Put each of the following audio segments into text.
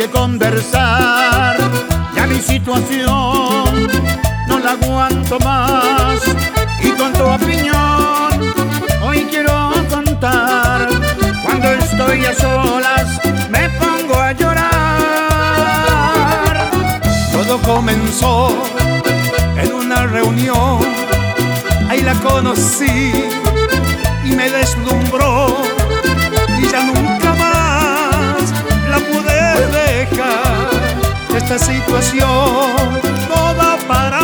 que conversar. Ya mi situación no la aguanto más, y con tu opinión hoy quiero contar. Cuando estoy a solas me pongo a llorar. Todo comenzó en una reunión, ahí la conocí y me deslumbró, y ya nunca más la pude dejar. Esta situación no da para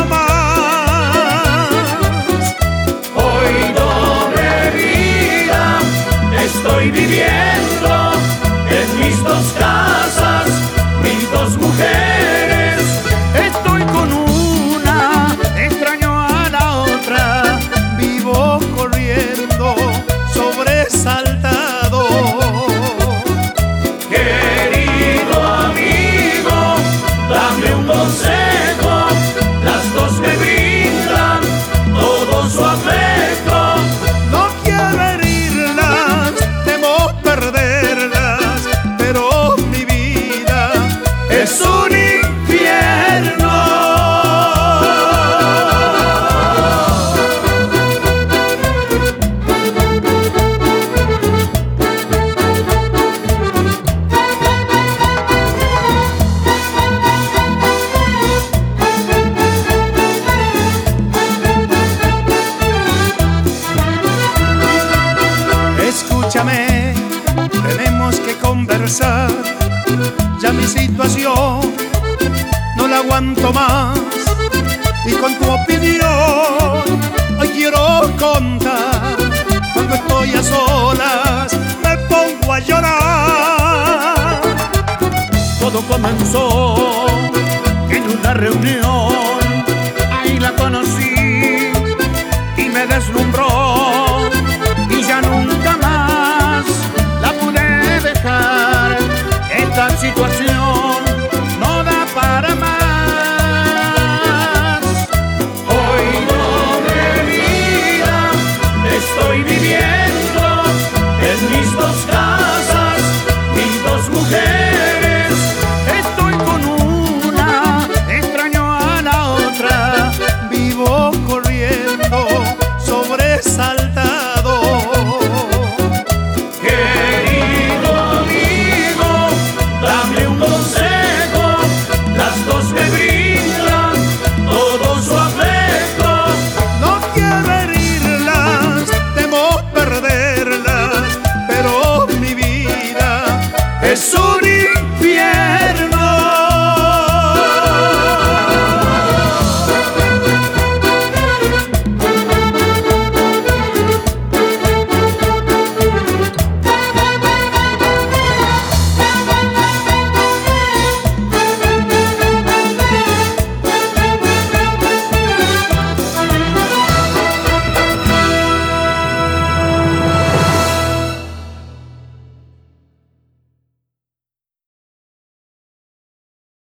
más. Hoy doble vida estoy viviendo en mis dos casas, mis dos mujeres. Estoy con una, extraño a la otra, vivo corriendo sobresaltado. Querido amigo, dame un consejo. Las dos me brindan todo su afecto. No quiero herirlas, temo perderlas, pero mi vida Es un infierno. Escúchame, tenemos que conversar. Ya mi situación no la aguanto más, y con tu opinión hoy quiero contar. Cuando estoy a solas me pongo a llorar. Todo comenzó en una reunión,